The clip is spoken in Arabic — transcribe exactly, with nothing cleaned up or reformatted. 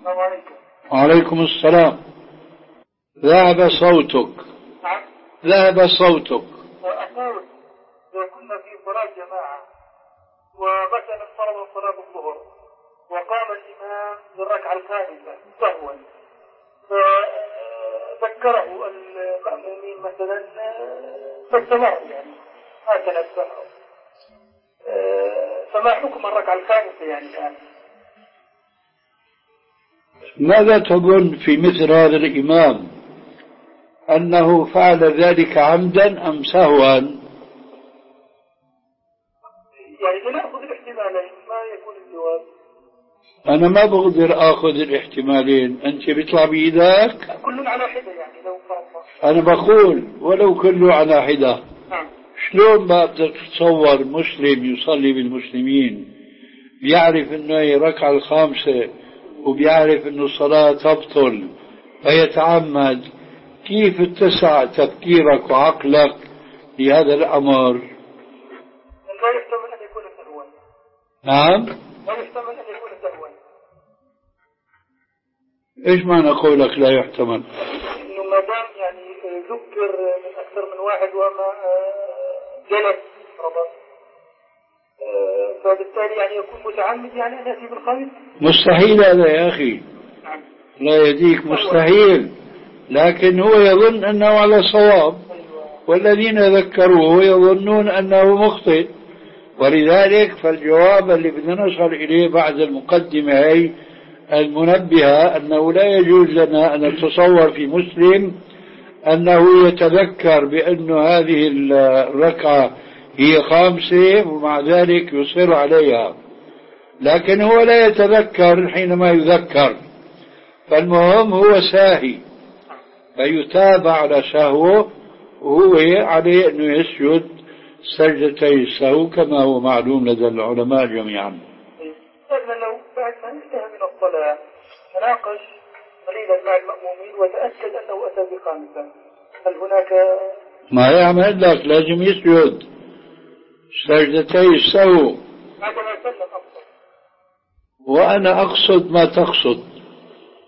السلام عليكم. وعليكم السلام. ذهب صوتك. نعم. ذهب صوتك. أقول إذا كنا في صلاة جماعة ومثلا فرض صلاة الظهر وقام الإمام بالركعة الخامسة سهوا فذكره المأمومين مثلا فاستمروا يعني ما تنبهوا، فما حكم الركعة الخامسة يعني الآن؟ ماذا تظن في مثل هذا الإمام؟ أنه فعل ذلك عمدا أم سهوا؟ يعني لنأخذ الاحتمالين ما يكون الجواب. أنا ما بقدر أخذ الاحتمالين، أنت بيطلع بإيدك كل على حدة يعني لو فرضنا. أنا بقول ولو كله على حدة. نعم. شلون ما بدك تتصور مسلم يصلي بالمسلمين بيعرف أنه هي ركعة الخامسة وبيعرف أنه الصلاة تبطل فيتعمد، كيف اتسع تفكيرك وعقلك لهذا الأمر؟ لا يحتمل أن يكون سهوا. نعم. لا يحتمل أن يكون سهوا. إيش معنى قولك لا يحتمل؟ إنه ما دام يعني ذكر من أكثر من واحد وما جلس ربط فبالتالي يعني يكون متعمد يعني أن يأتي بالخامس. مستحيل هذا يا أخي. نعم. لا يديك مستحيل، لكن هو يظن أنه على صواب والذين ذكروه يظنون أنه مخطئ، ولذلك فالجواب اللي بدنا نصل إليه بعد المقدمة هي المنبهة أنه لا يجوز لنا أن نتصور في مسلم أنه يتذكر بأن هذه الركعة هي خامسة ومع ذلك يصر عليها، لكن هو لا يتذكر حينما يذكر، فالمهم هو ساهي فيتابع على سهوه، وهو عليه أنه يسجد سجدتي السهو كما هو معلوم لدى العلماء جميعا. لأن لو بعد ما انتهى من الصلاة تناقش قليلا مع المأمومين وتأكد أنه أتى بخامسة، هل هناك ما يعمل لك؟ لازم يسجد سجدتي السهو. هذا ما سلم أفضل. وأنا أقصد ما تقصد.